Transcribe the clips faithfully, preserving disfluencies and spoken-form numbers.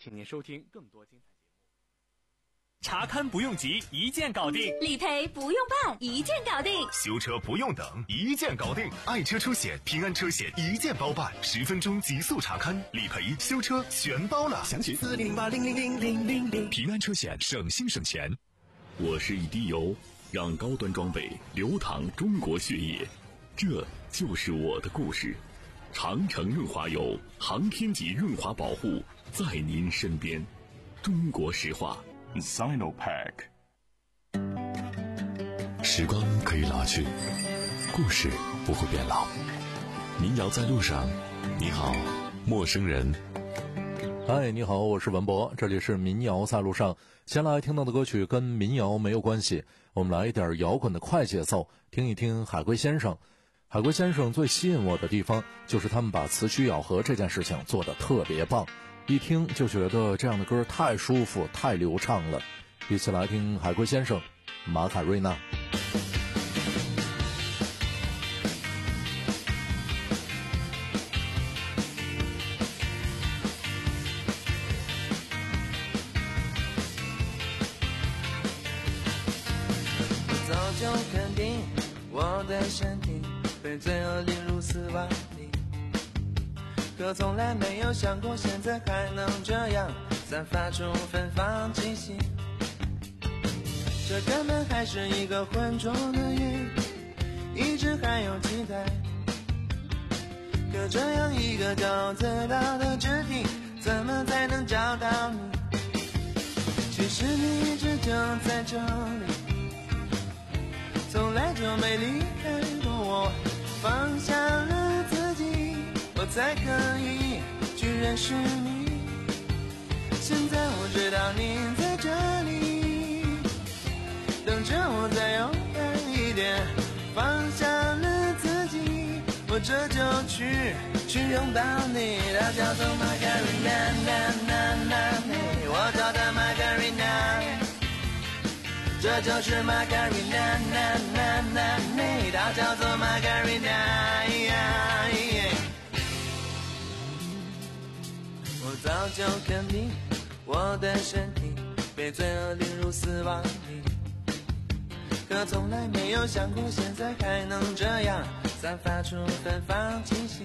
请您收听更多精彩节目。 查看不用急，一键搞定； 理赔不用办，一键搞定； 修车不用等，一键搞定。爱车车险、平安车险一键包办，十分钟极速查看，理赔、修车全包了。详询四零零八零零零零零零。平安车险，省心省钱。 我是一滴油，让高端装备流淌中国血液，这就是我的故事。长城润滑油，航天级润滑保护，在您身边。中国石化 Sinopack。 时光可以老去，故事不会变老。民谣在路上，你好，陌生人。 嗨，你好，我是文博，这里是民谣在路上。先来听到的歌曲跟民谣没有关系，我们来一点摇滚的快节奏，听一听海龟先生。海龟先生最吸引我的地方，就是他们把词曲咬合这件事情做得特别棒，一听就觉得这样的歌太舒服太流畅了。一起来听海龟先生，马卡瑞娜。 早就肯定我的身体被罪恶淋入死亡里，可从来没有想过现在还能这样散发出芬芳气息。这根本还是一个浑浊的夜，一直还有期待，可这样一个高自大的肢体，怎么才能找到你？其实你一直就在这里，从来就没离开过我，放下了自己，我才可以去认识你。现在我知道你在这里，等着我再勇敢一点，放下了自己，我这就去去拥抱你。它叫做 Margarina， 我叫它 Margarina，这就是 Margarina， 它叫做 Margarina。 我早就肯定我的身体被罪恶淋入死亡里，可从来没有想过现在还能这样散发出芬芳气息。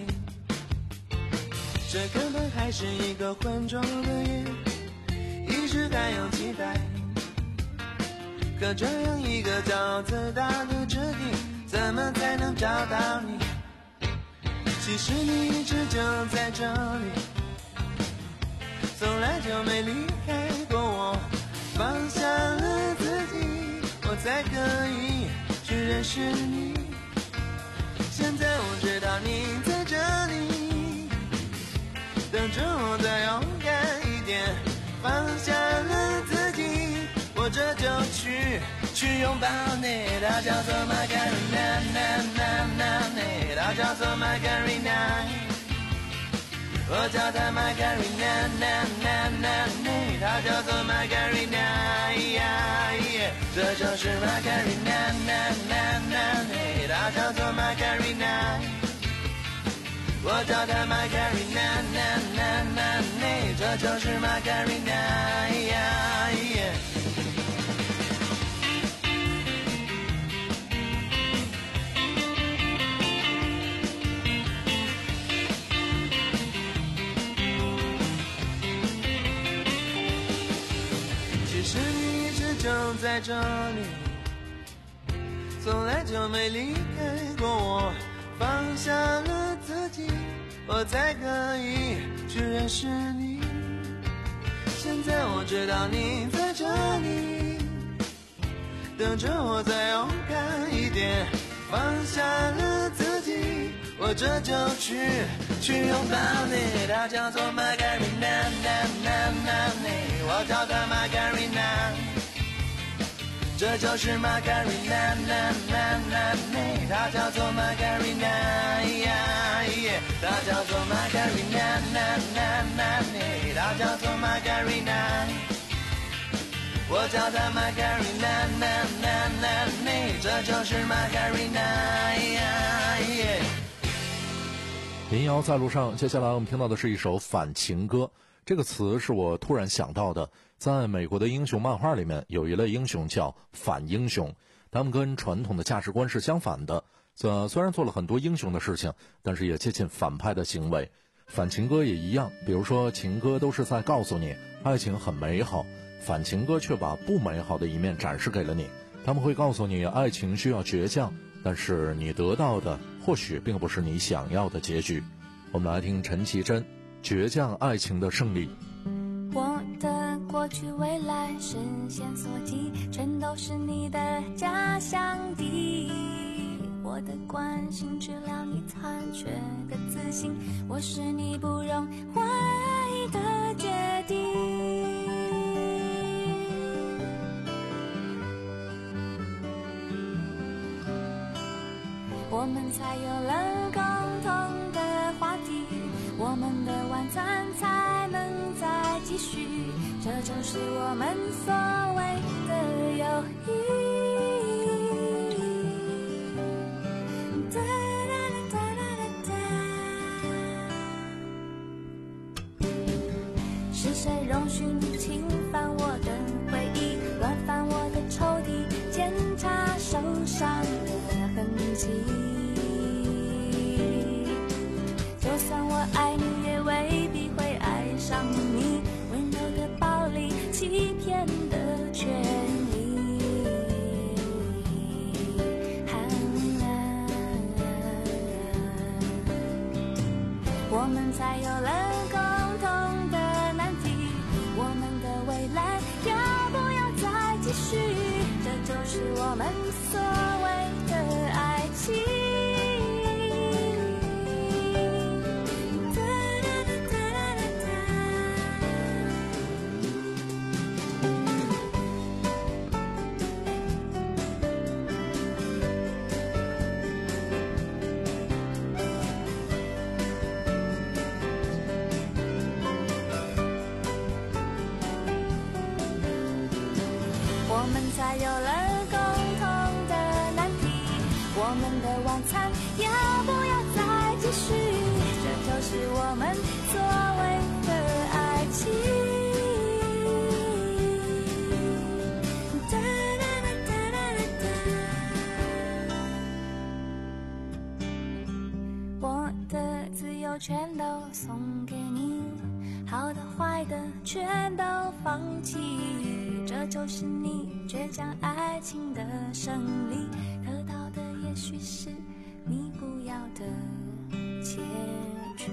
这根本还是一个浑浊的夜，一直还有期待，可这样一个较自大的肢体，怎么才能找到你？其实你一直就在这里，从来就没离开过我，放下了自己，我才可以去认识你。现在我知道你在这里，等着我再勇敢一点，放下了自己，我这就去去拥抱你。它叫做 Margarina， 它叫做 Margarina， 我叫它 Margarina， 它叫做 Margarina， 这就是 Margarina， 它叫做 Margarina， 我叫它 Margarina， 这就是 Margarina。其实你一直就在这里，从来就没离开过我，放下了自己，我才可以去认识你。现在我知道你在这里，等着我再勇敢一点，放下了自己，我这就去去拥抱你。它叫做 Margarina， 我叫它 Margarina， 这就是 Margarina， 它叫做 Margarina， 它叫做 Margarina， 它叫做 Margarina， 我叫它 Margarina， 这就是 Margarina。 民谣在路上，接下来我们听到的是一首反情歌。 这个词是我突然想到的，在美国的英雄漫画里面有一类英雄叫反英雄，他们跟传统的价值观是相反的，这虽然做了很多英雄的事情，但是也接近反派的行为。反情歌也一样，比如说情歌都是在告诉你爱情很美好，反情歌却把不美好的一面展示给了你。他们会告诉你爱情需要倔强，但是你得到的或许并不是你想要的结局。我们来听陈绮贞倔强爱情的胜利。 我的过去未来视线所及，全都是你的假想敌。我的关心治疗你残缺的自信，我是你不容怀疑的决定。我们才有了共同的话题，我们的晚餐才能再继续，这就是我们所谓的友谊。是谁容许你侵犯我的回忆，乱翻我的抽屉，检查受伤的痕迹？就算我爱你，也未必会爱上你温柔的暴力，欺骗的权利。我们才有了共同的难题，我们的未来要不要再继续？这就是我们所谓的爱情。我们才有了共同的难题，我们的晚餐要不要再继续？这就是我们所谓的爱情。哒哒哒哒哒哒，我的自由全都送给你，好的坏的全都放弃，这就是你倔强爱情的胜利，得到的也许是你不要的结局。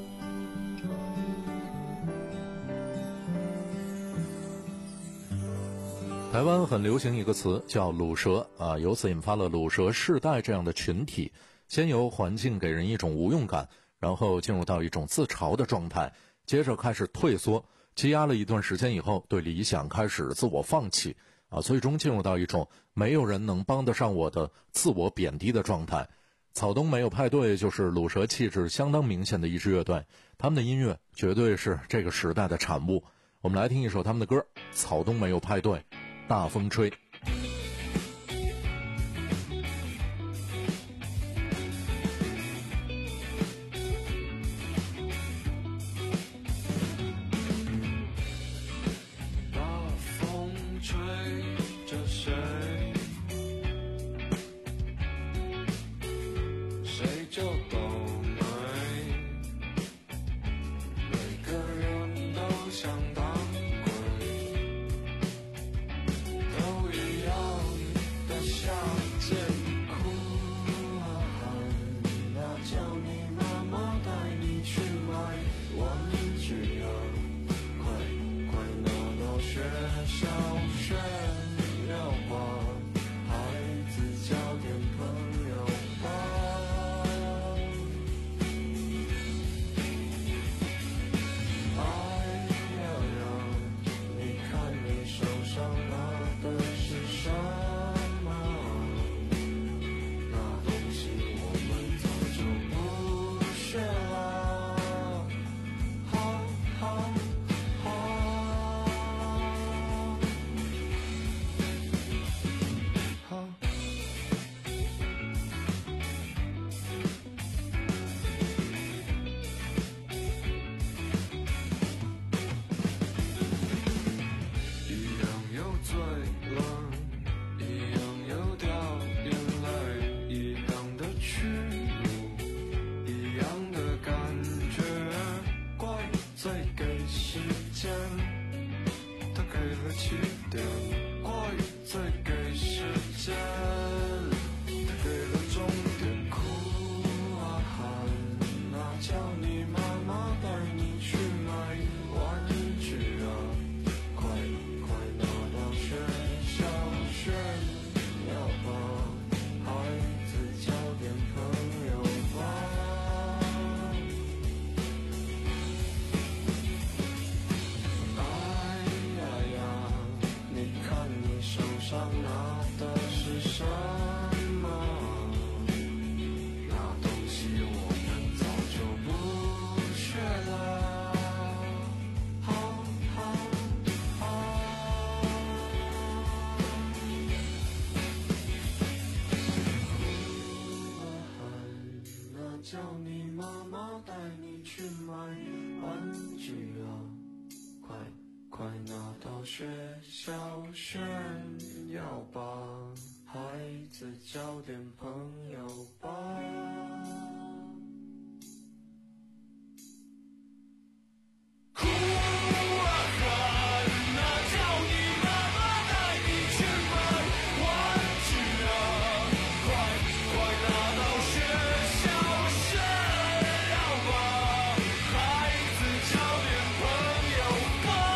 台湾很流行一个词叫鲁蛇啊，由此引发了鲁蛇世代这样的群体，先由环境给人一种无用感，然后进入到一种自嘲的状态，接着开始退缩，积压了一段时间以后，对理想开始自我放弃啊，最终进入到一种没有人能帮得上我的自我贬低的状态。草东没有派对就是鲁蛇气质相当明显的一支乐队，他们的音乐绝对是这个时代的产物。我们来听一首他们的歌，草东没有派对，大风吹。 想当鬼都一样。 起点，话语再给时间，他给了终点。哭啊喊啊，叫你妈妈带你去买玩具啊，快快拿到学校炫耀吧，孩子交点朋友吧。手上拿的是什么？那东西我们早就不缺了。好好好，那叫你妈妈带你去买玩具啊，快快拿到学校炫耀吧，孩子交点朋友吧。哭啊喊啊，叫你妈妈带你去买玩具啊，快快拿到学校炫耀吧，孩子交点朋友吧。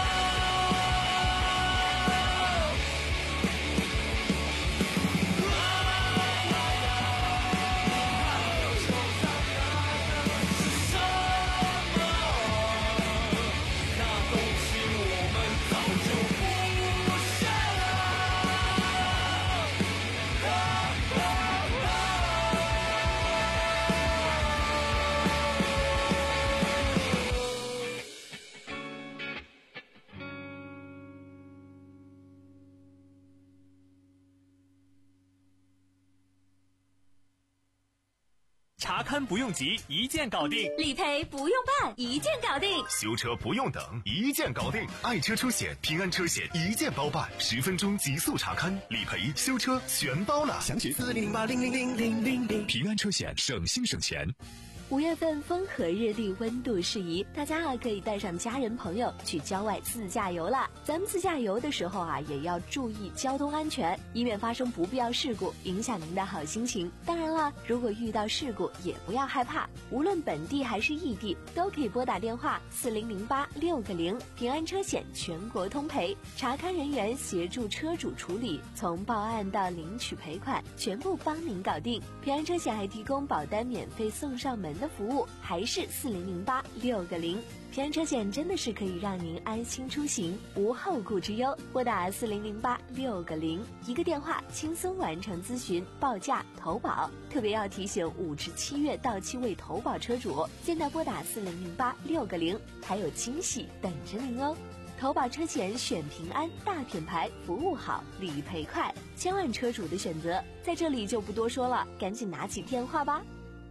查看不用急，一键搞定； 理赔不用办，一键搞定； 修车不用等，一键搞定。爱车出险、平安车险一键包办，十分钟极速查看，理赔、修车全包了。详询四零零八零零零零零零。平安车险，省心省钱。 五月份风和日丽，温度适宜，大家啊可以带上家人朋友去郊外自驾游啦。咱们自驾游的时候啊，也要注意交通安全，以免发生不必要事故，影响您的好心情。当然啦，如果遇到事故也不要害怕，无论本地还是异地，都可以拨打电话四零零八六个零，平安车险全国通赔，查看人员协助车主处理，从报案到领取赔款，全部帮您搞定。平安车险还提供保单免费送上门的服务，还是四零零八六个零。平安车险真的是可以让您安心出行，无后顾之忧。拨打四零零八六个零，一个电话轻松完成咨询、报价、投保。特别要提醒五至七月到期未投保车主，现在拨打四零零八六个零，还有惊喜等着您哦。投保车险选平安，大品牌，服务好，理赔快，千万车主的选择，在这里就不多说了，赶紧拿起电话吧。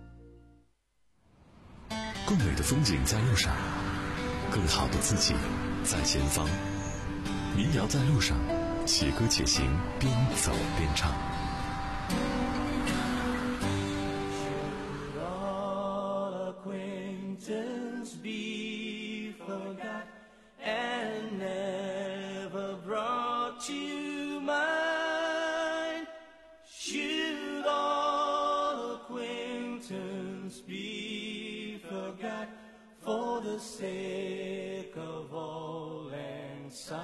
更美的风景在路上，更好的自己在前方。民谣在路上，且歌且行，边走边唱。 For the sake of all and side,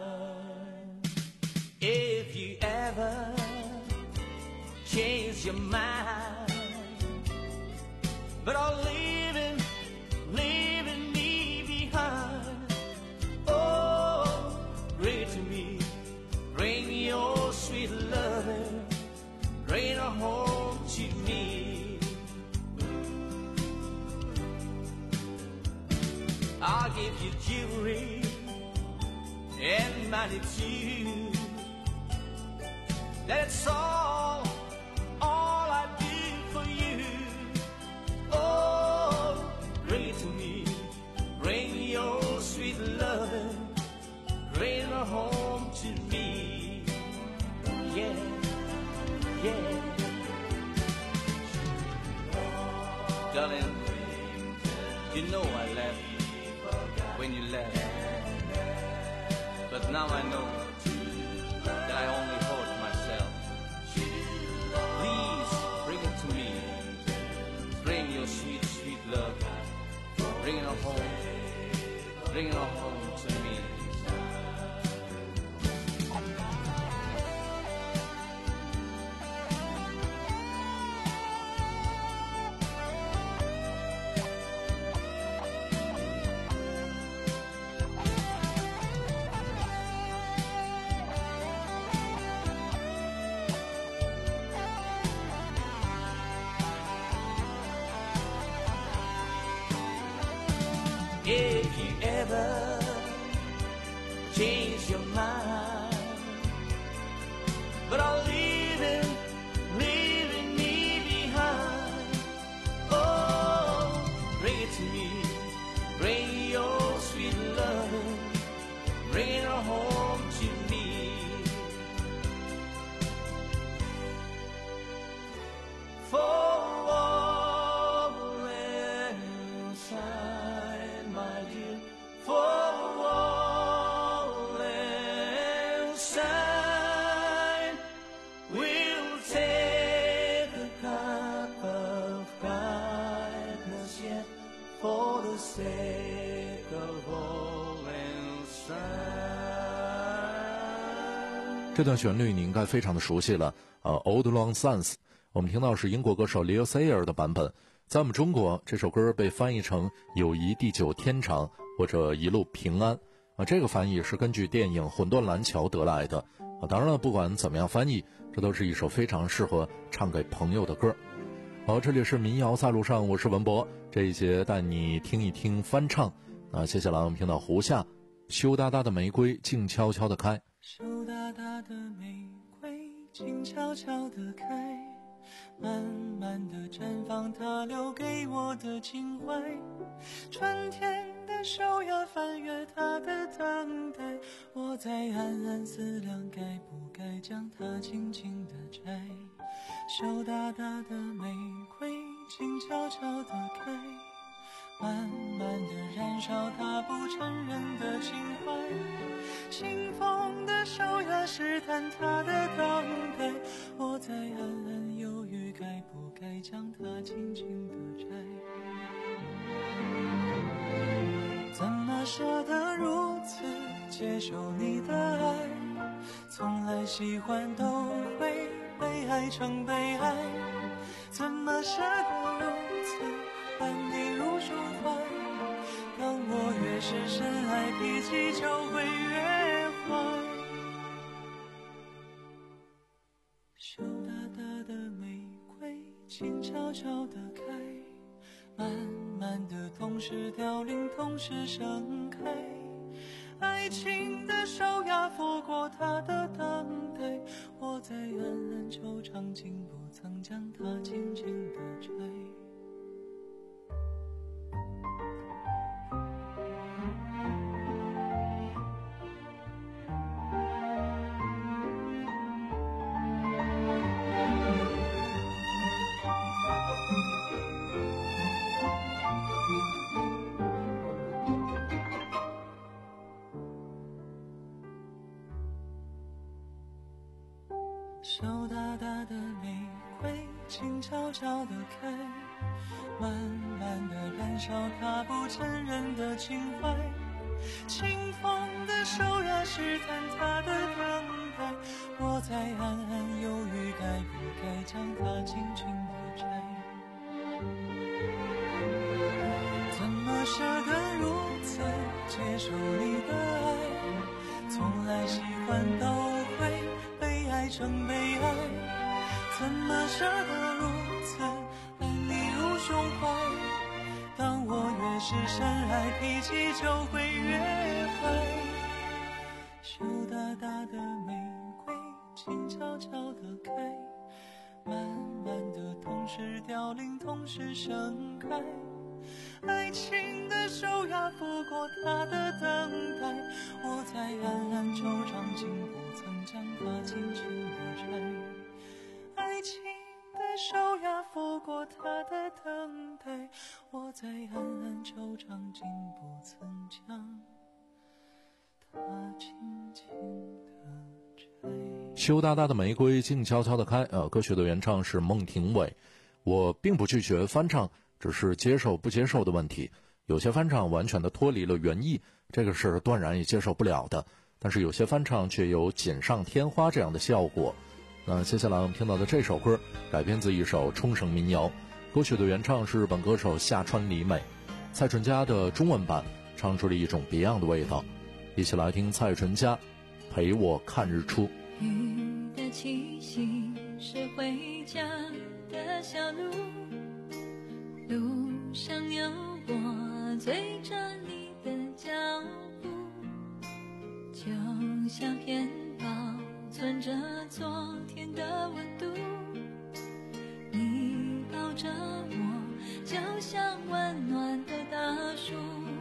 if you ever change your mind, but are leaving, leaving me behind, oh, bring to me, bring your sweet loving, bring her home to me. I'll give you jewelry and money too. That's all, all I do for you. Oh, bring it to me, bring your sweet loving, bring her home to me. Yeah, yeah. Darling, you know I love you when you left, but Now I know that I only hurt myself. Please bring it to me. Bring your sweet, sweet love. Bring it home. Bring it home to me. If you ever change your mind, but I'll leave it, leaving me behind. Oh, bring it to me, bring your sweet love, bring it home to me. For for the sake of all and sun。 这段旋律你应该非常的熟悉了，呃 Old Long Syne， 我们听到是英国歌手 Leo Sayer 的版本。在我们中国，这首歌被翻译成友谊地久天长或者一路平安啊，这个翻译是根据电影《魂断蓝桥》得来的啊。当然了，不管怎么样翻译，这都是一首非常适合唱给朋友的歌。好，这里是民谣在路上，我是文博，这一节带你听一听翻唱。那接下来我们听到胡夏，羞答答的玫瑰静悄悄地开。 羞答答的玫瑰静悄悄地开，慢慢地绽放它留给我的情怀。春天的手呀翻阅它的等待，我在暗暗思量该不该将它轻轻地摘。羞答答的玫瑰静悄悄地开，慢慢地燃烧它不承认的情怀。清风的手呀试探它的等待，我在暗暗犹豫该不该将它轻轻地摘。怎么舍得如此接受你的爱，从来喜欢都会被爱成悲哀，怎么舍得如此安你入胸怀，当我越是深爱脾气就会越坏。羞答答的玫瑰静悄悄地开，慢慢地同时凋零同时盛开，爱情的手呀拂过它的等待，我在暗暗惆怅竟不曾将它轻轻地摘。羞答答的玫瑰静悄悄地开，慢慢地燃烧它不承认的情怀。清风的手呀试探它的等待，我在暗暗犹豫该不该将它轻轻地摘。怎么舍得如此接受你的爱，从来喜欢都会被爱成悲哀，怎么舍得如此爱你入胸怀，当我越是深爱脾气就会越坏。羞答答的玫瑰静悄悄地开，慢慢地同时凋零同时盛开，爱情的手呀拂过它的等待，我在暗暗惆怅竟不曾将它轻轻地摘。爱情的手呀拂过它的等待，我在暗暗惆怅竟不曾将它轻轻羞答答的玫瑰静悄悄的开，呃，歌曲的原唱是孟庭苇。我并不拒绝翻唱，只是接受不接受的问题。有些翻唱完全的脱离了原意，这个是断然也接受不了的。但是有些翻唱却有锦上添花这样的效果。那接下来我们听到的这首歌改编自一首冲绳民谣，歌曲的原唱是日本歌手夏川里美，蔡淳佳的中文版唱出了一种别样的味道。一起来听蔡淳佳陪我看日出。 雨的气息是回家的小路，路上有我追着你的脚步，就像片保存着昨天的温度，你抱着我就像温暖的大树，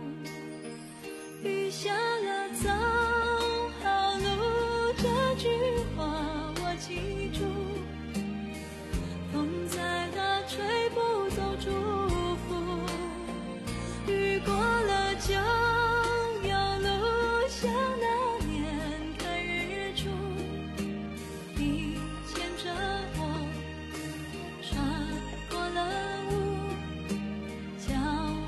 雨下了走好路，这句话我记住，风再大吹不走祝福，雨过了就有路，像那年看日出，你牵着我穿过了雾，叫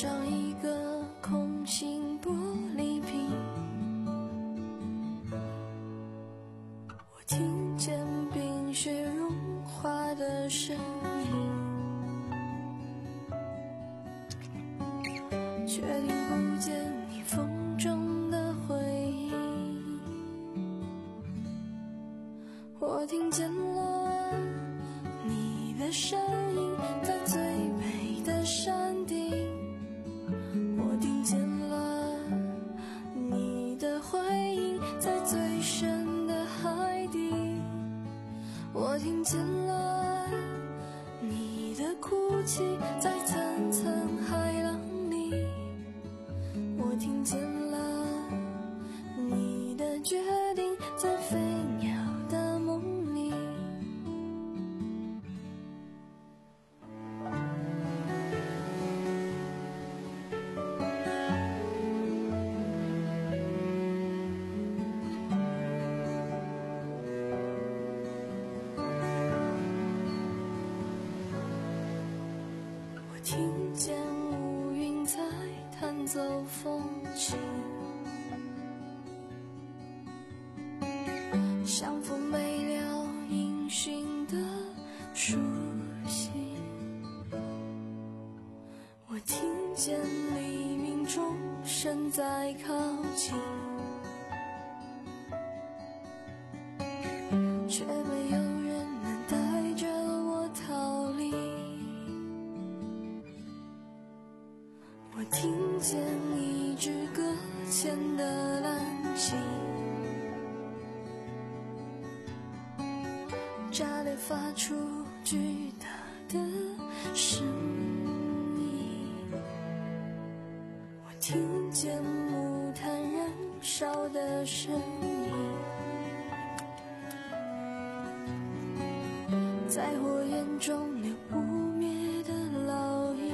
像一个空心玻璃瓶，我听见冰雪融化的声音，却听不见你风中的回音。我听见了你的声音，在最北的山顶，我听见了你的回音，在最深的海底，我听见了你的哭泣，在层层海浪里，我听见了你的决定，在飞鸟的梦里。我听见乌云在弹奏风琴，像风没了音讯的书信。我听见黎明钟声在靠近，却没有人能带着我逃离。我听见一支搁浅的蓝鲸，炸裂发出巨大的声音。我听见木炭燃烧的声音，在火焰中留不灭的烙印。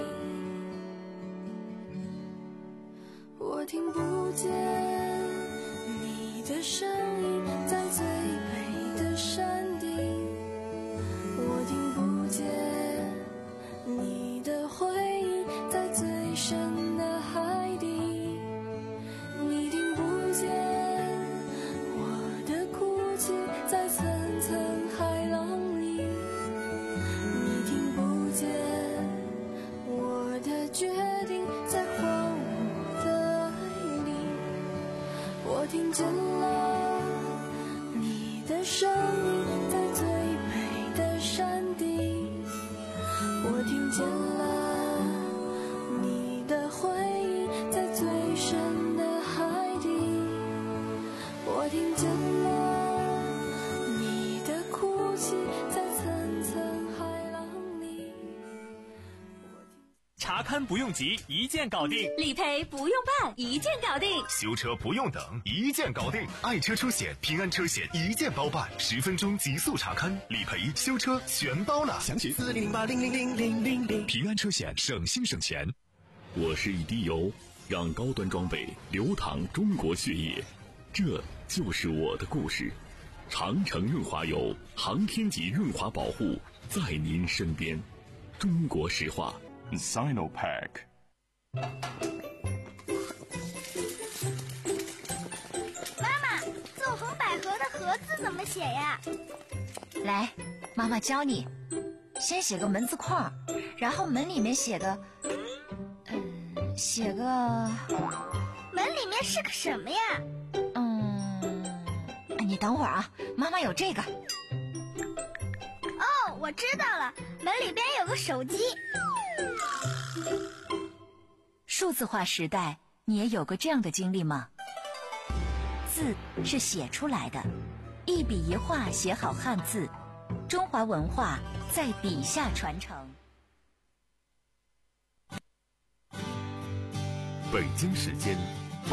我听不见你的声音，在最北的山顶，我听不见你的回音，在最深的海底，你听不见我的哭泣，在层层海浪里，你听不见我的决定，在荒芜的爱里。我听见了你的声音，在最北的山顶，我听见了你的回音，在最深的海底，我听见了你的哭泣，在层层海浪里。 查看不用急，一键搞定； 理赔不用办，一键搞定； 修车不用等，一键搞定。爱车出险，平安车险一键包办，十分钟极速查看，理赔、修车全包了。详询四零零八零零零零零零。平安车险，省心省钱。 我是一滴油，让高端装备流淌中国血液，这就是我的故事。长城润滑油，航天级润滑保护，在您身边。中国石化 Sinopec。 妈妈，纵横捭阖的阖字怎么写呀？ 来，妈妈教你。先写个门字框，然后门里面写个，嗯，写个。 门里面是个什么呀？ 嗯，你等会儿啊，妈妈有这个。 哦，我知道了，门里边有个手机。 数字化时代，你也有过这样的经历吗？字是写出来的，一笔一画写好汉字，中华文化在笔下传承。 北京时间